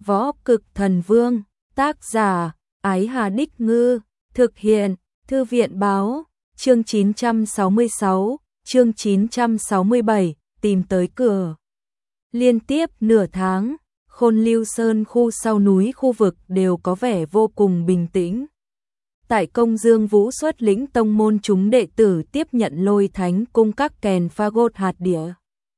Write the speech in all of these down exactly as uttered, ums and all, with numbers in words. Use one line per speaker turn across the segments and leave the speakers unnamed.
Võ Cực Thần Vương, tác giả, Ái Hà Đích Ngư, thực hiện, Thư viện Báo, chương chín trăm sáu mươi sáu, chương chín trăm sáu mươi bảy, tìm tới cửa. Liên tiếp nửa tháng, Khôn Lưu Sơn khu sau núi khu vực đều có vẻ vô cùng bình tĩnh. Tại Công Dương Vũ xuất lĩnh tông môn chúng đệ tử tiếp nhận Lôi Thánh cung các kèn phagot hạt địa.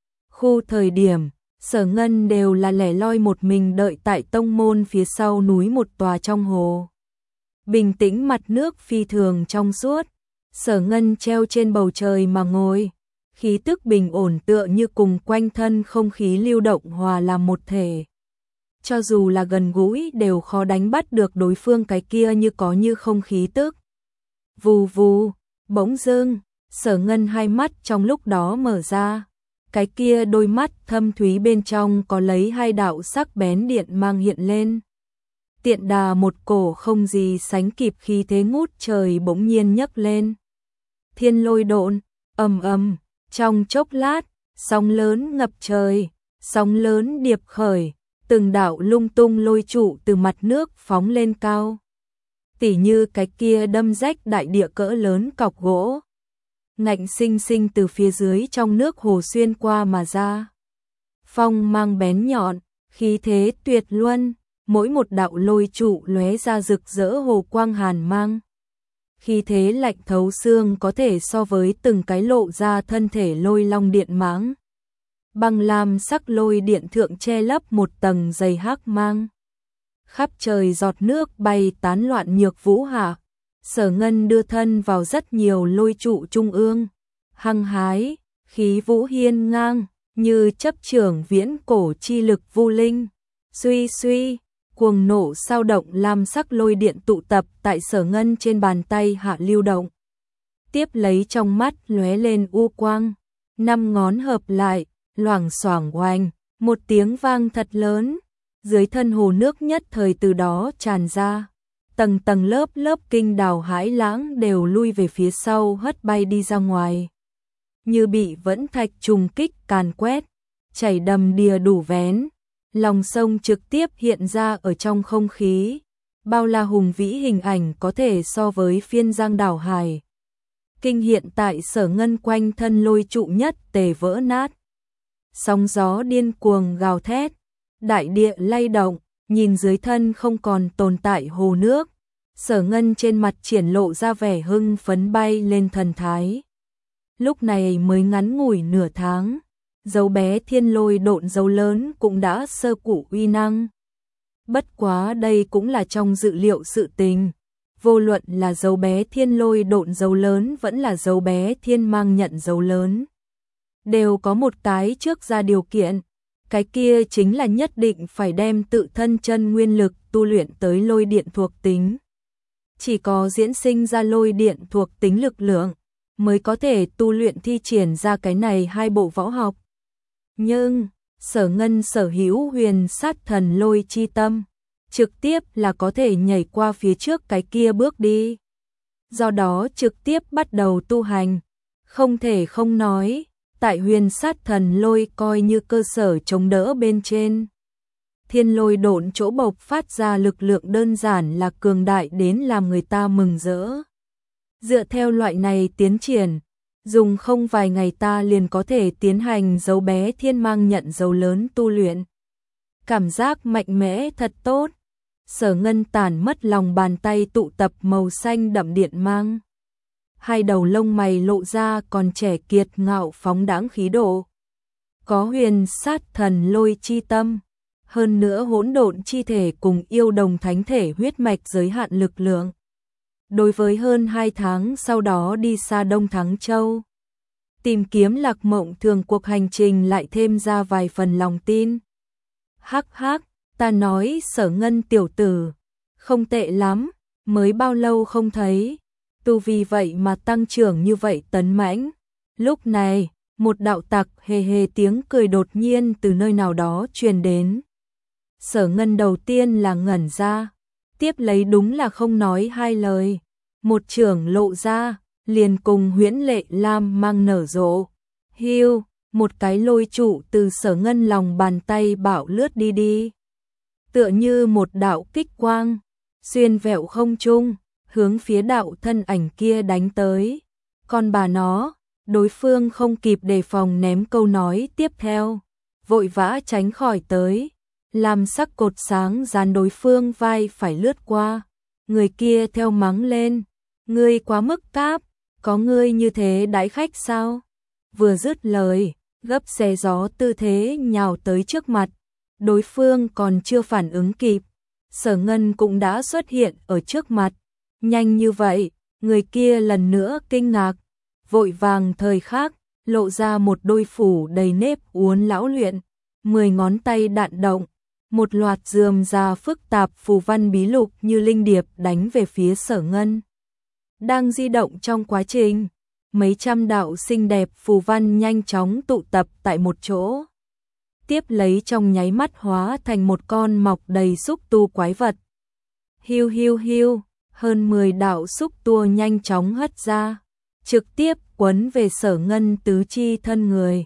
Khu thời điểm, Sở Ngân đều là lẻ loi một mình đợi tại tông môn phía sau núi một tòa trong hồ. Bình tĩnh, mặt nước phi thường trong suốt, Sở Ngân treo trên bầu trời mà ngồi, khí tức bình ổn tựa như cùng quanh thân không khí lưu động hòa làm một thể. Cho dù là gần gũi đều khó đánh bắt được đối phương cái kia như có như không khí tức. Vù vù, bỗng dưng, Sở Ngân hai mắt trong lúc đó mở ra. Cái kia đôi mắt thâm thúy bên trong có lấy hai đạo sắc bén điện mang hiện lên. Tiện đà một cổ không gì sánh kịp khí thế ngút trời bỗng nhiên nhấc lên. Thiên lôi độn, ầm ầm, trong chốc lát, sóng lớn ngập trời, sóng lớn điệp khởi, từng đạo lung tung lôi trụ từ mặt nước phóng lên cao. Tỉ như cái kia đâm rách đại địa cỡ lớn cọc gỗ, ngạnh sinh sinh từ phía dưới trong nước hồ xuyên qua mà ra. Phong mang bén nhọn, khí thế tuyệt luân, mỗi một đạo lôi trụ lóe ra rực rỡ hồ quang hàn mang. Khí thế lạnh thấu xương có thể so với từng cái lộ ra thân thể lôi long điện mãng. Băng lam sắc lôi điện thượng che lấp một tầng dày hắc mang. Khắp trời giọt nước bay tán loạn nhược vũ hạ. Sở Ngân đưa thân vào rất nhiều lôi trụ trung ương, hăng hái, khí vũ hiên ngang, như chấp trưởng viễn cổ chi lực vu linh. Suy suy, cuồng nổ sao động lam sắc lôi điện tụ tập tại Sở Ngân trên bàn tay hạ lưu động. Tiếp lấy trong mắt lóe lên u quang, năm ngón hợp lại, loảng xoảng oanh, một tiếng vang thật lớn, dưới thân hồ nước nhất thời từ đó tràn ra. Tầng tầng lớp lớp kinh đào hải lãng đều lui về phía sau hất bay đi ra ngoài. Như bị vẫn thạch trùng kích càn quét, chảy đầm đìa đủ vén. Lòng sông trực tiếp hiện ra ở trong không khí. Bao la hùng vĩ hình ảnh có thể so với phiên giang đảo hải. Kinh hiện tại Sở Ngân quanh thân lôi trụ nhất tề vỡ nát. Sóng gió điên cuồng gào thét, đại địa lay động. Nhìn dưới thân không còn tồn tại hồ nước, Sở Ngân trên mặt triển lộ ra vẻ hưng phấn bay lên thần thái. Lúc này mới ngắn ngủi nửa tháng, dấu bé thiên lôi độn dấu lớn cũng đã sơ cụ uy năng. Bất quá đây cũng là trong dự liệu sự tình, vô luận là dấu bé thiên lôi độn dấu lớn vẫn là dấu bé thiên mang nhận dấu lớn. Đều có một cái trước ra điều kiện. Cái kia chính là nhất định phải đem tự thân chân nguyên lực tu luyện tới lôi điện thuộc tính. Chỉ có diễn sinh ra lôi điện thuộc tính lực lượng, mới có thể tu luyện thi triển ra cái này hai bộ võ học. Nhưng, Sở Ngân sở hữu huyền sát thần lôi chi tâm, trực tiếp là có thể nhảy qua phía trước cái kia bước đi. Do đó trực tiếp bắt đầu tu hành, không thể không nói. Tại huyền sát thần lôi coi như cơ sở chống đỡ bên trên. Thiên lôi độn chỗ bộc phát ra lực lượng đơn giản là cường đại đến làm người ta mừng rỡ. Dựa theo loại này tiến triển, dùng không vài ngày ta liền có thể tiến hành dấu bé thiên mang nhận dấu lớn tu luyện. Cảm giác mạnh mẽ thật tốt. Sở Ngân tản mất lòng bàn tay tụ tập màu xanh đậm điện mang. Hai đầu lông mày lộ ra còn trẻ kiệt ngạo phóng đãng khí độ. Có huyền sát thần lôi chi tâm, hơn nữa hỗn độn chi thể cùng yêu đồng thánh thể huyết mạch giới hạn lực lượng. Đối với hơn hai tháng sau đó đi xa Đông Thắng Châu, tìm kiếm Lạc Mộng Thường cuộc hành trình lại thêm ra vài phần lòng tin. Hắc hắc, ta nói Sở Ngân tiểu tử, không tệ lắm, mới bao lâu không thấy. Tu vì vậy mà tăng trưởng như vậy tấn mãnh. Lúc này, một đạo tặc hề hề tiếng cười đột nhiên từ nơi nào đó truyền đến. Sở Ngân đầu tiên là ngẩn ra, tiếp lấy đúng là không nói hai lời. Một chưởng lộ ra, liền cùng huyễn lệ lam mang nở rộ. Hiu, một cái lôi trụ từ Sở Ngân lòng bàn tay bạo lướt đi đi. tựa như một đạo kích quang, xuyên vẹo không trung, hướng phía đạo thân ảnh kia đánh tới. Còn bà nó, đối phương không kịp đề phòng ném câu nói tiếp theo, vội vã tránh khỏi tới, làm sắc cột sáng dán đối phương vai phải lướt qua. Người kia theo mắng lên, ngươi quá mức cáp, có ngươi như thế đãi khách sao? Vừa dứt lời, gấp xé gió tư thế nhào tới trước mặt, đối phương còn chưa phản ứng kịp, Sở Ngân cũng đã xuất hiện ở trước mặt. Nhanh như vậy, người kia lần nữa kinh ngạc, vội vàng thời khắc lộ ra một đôi phủ đầy nếp uốn lão luyện, mười ngón tay đạn động, một loạt rườm rà phức tạp phù văn bí lục như linh điệp đánh về phía Sở Ngân. Đang di động trong quá trình, mấy trăm đạo xinh đẹp phù văn nhanh chóng tụ tập tại một chỗ, tiếp lấy trong nháy mắt hóa thành một con mọc đầy xúc tu quái vật. Hiu hiu hiu, hơn mười đạo xúc tua nhanh chóng hất ra, trực tiếp quấn về Sở Ngân tứ chi thân người,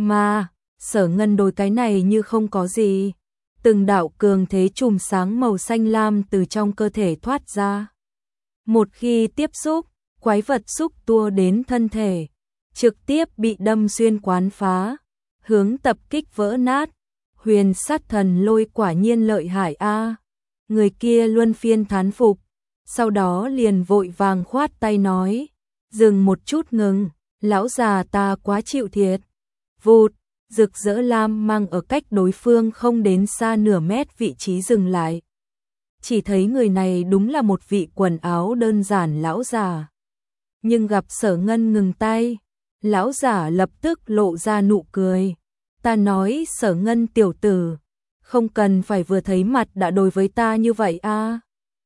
mà Sở Ngân đối cái này như không có gì. Từng đạo cường thế chùm sáng màu xanh lam từ trong cơ thể thoát ra. Một khi tiếp xúc, quái vật xúc tua đến thân thể, trực tiếp bị đâm xuyên quán phá, hướng tập kích vỡ nát. Huyền sát thần lôi quả nhiên lợi hại a. Người kia luân phiên thán phục, sau đó liền vội vàng khoát tay nói, dừng một chút ngừng, lão già ta quá chịu thiệt. Vụt, rực rỡ lam mang ở cách đối phương không đến xa nửa mét vị trí dừng lại. Chỉ thấy người này đúng là một vị quần áo đơn giản lão già. Nhưng gặp Sở Ngân ngừng tay, lão già lập tức lộ ra nụ cười. Ta nói Sở Ngân tiểu tử, không cần phải vừa thấy mặt đã đối với ta như vậy a.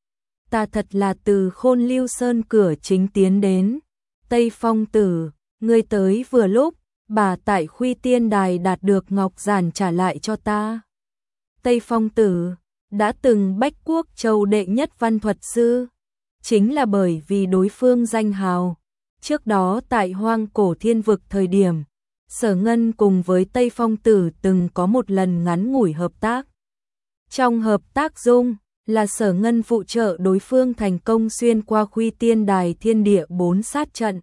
Ta thật là từ Khôn Lưu Sơn cửa chính tiến đến. Tây Phong tử, ngươi tới vừa lúc, bà tại Khuy Tiên Đài đạt được ngọc giản trả lại cho ta. Tây Phong tử, đã từng Bách Quốc Châu đệ nhất văn thuật sư, chính là bởi vì đối phương danh hào. Trước đó tại Hoang Cổ Thiên Vực thời điểm, Sở Ngân cùng với Tây Phong tử từng có một lần ngắn ngủi hợp tác. Trong hợp tác dung, là Sở Ngân phụ trợ đối phương thành công xuyên qua Khuy Tiên Đài thiên địa bốn sát trận.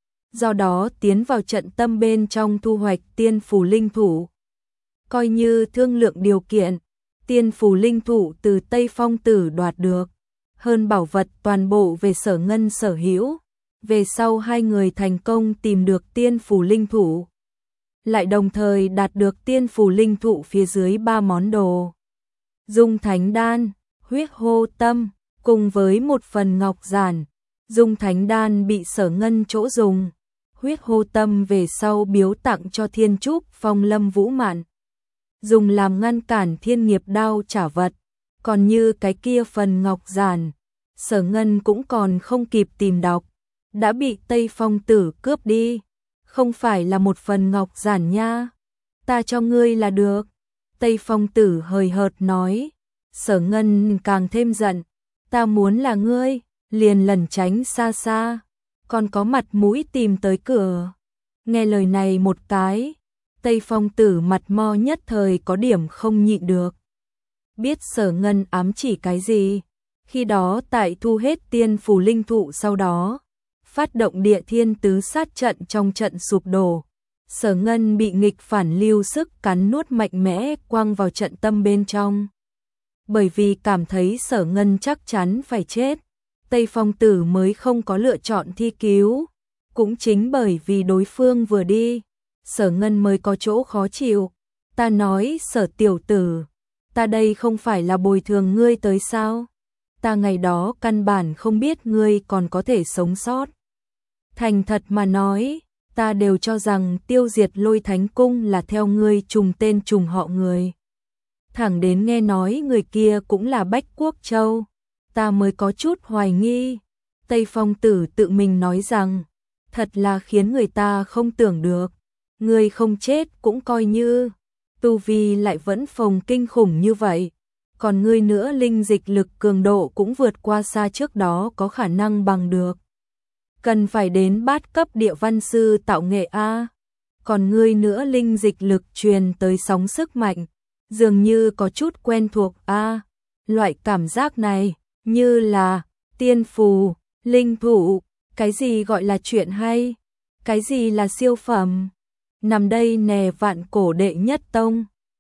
Do đó tiến vào trận tâm bên trong thu hoạch tiên phù linh thủ. Coi như thương lượng điều kiện, tiên phù linh thủ từ Tây Phong tử đoạt được, hơn bảo vật toàn bộ về Sở Ngân sở hữu. Về sau hai người thành công tìm được tiên phù linh thủ, lại đồng thời đạt được tiên phù linh thụ phía dưới ba món đồ. Dung Thánh Đan, Huyết Hô Tâm, cùng với một phần ngọc giản. Dung Thánh Đan bị Sở Ngân chỗ dùng, Huyết Hô Tâm về sau biếu tặng cho Thiên Trúc Phong Lâm Vũ Mạn, dùng làm ngăn cản thiên nghiệp đao trả vật. Còn như cái kia phần ngọc giản, Sở Ngân cũng còn không kịp tìm đọc, đã bị Tây Phong tử cướp đi. Không phải là một phần ngọc giản nha, ta cho ngươi là được. Tây Phong tử hời hợt nói. Sở Ngân càng thêm giận, ta muốn là ngươi, liền lẩn tránh xa xa, còn có mặt mũi tìm tới cửa. Nghe lời này một cái, Tây Phong tử mặt mo nhất thời có điểm không nhịn được. Biết Sở Ngân ám chỉ cái gì, khi đó tại thu hết tiên phù linh thụ sau đó, phát động địa thiên tứ sát trận trong trận sụp đổ. Sở Ngân bị nghịch phản lưu sức cắn nuốt mạnh mẽ quăng vào trận tâm bên trong. Bởi vì cảm thấy Sở Ngân chắc chắn phải chết, Tây Phong tử mới không có lựa chọn thi cứu. Cũng chính bởi vì đối phương vừa đi, Sở Ngân mới có chỗ khó chịu. Ta nói Sở tiểu tử, ta đây không phải là bồi thường ngươi tới sao? Ta ngày đó căn bản không biết ngươi còn có thể sống sót. Thành thật mà nói, ta đều cho rằng tiêu diệt Lôi Thánh Cung là theo ngươi trùng tên trùng họ người. Thẳng đến nghe nói người kia cũng là Bách Quốc Châu, ta mới có chút hoài nghi. Tây Phong tử tự mình nói rằng, thật là khiến người ta không tưởng được. Ngươi không chết cũng coi như, tu vi lại vẫn phồng kinh khủng như vậy. Còn ngươi nữa linh dịch lực cường độ cũng vượt qua xa trước đó có khả năng bằng được. Cần phải đến bát cấp địa văn sư tạo nghệ A. Còn ngươi nữa linh dịch lực truyền tới sóng sức mạnh, dường như có chút quen thuộc A. Loại cảm giác này, như là tiên phù, linh thụ, cái gì gọi là chuyện hay, cái gì là siêu phẩm. Nằm đây nè vạn cổ đệ nhất tông.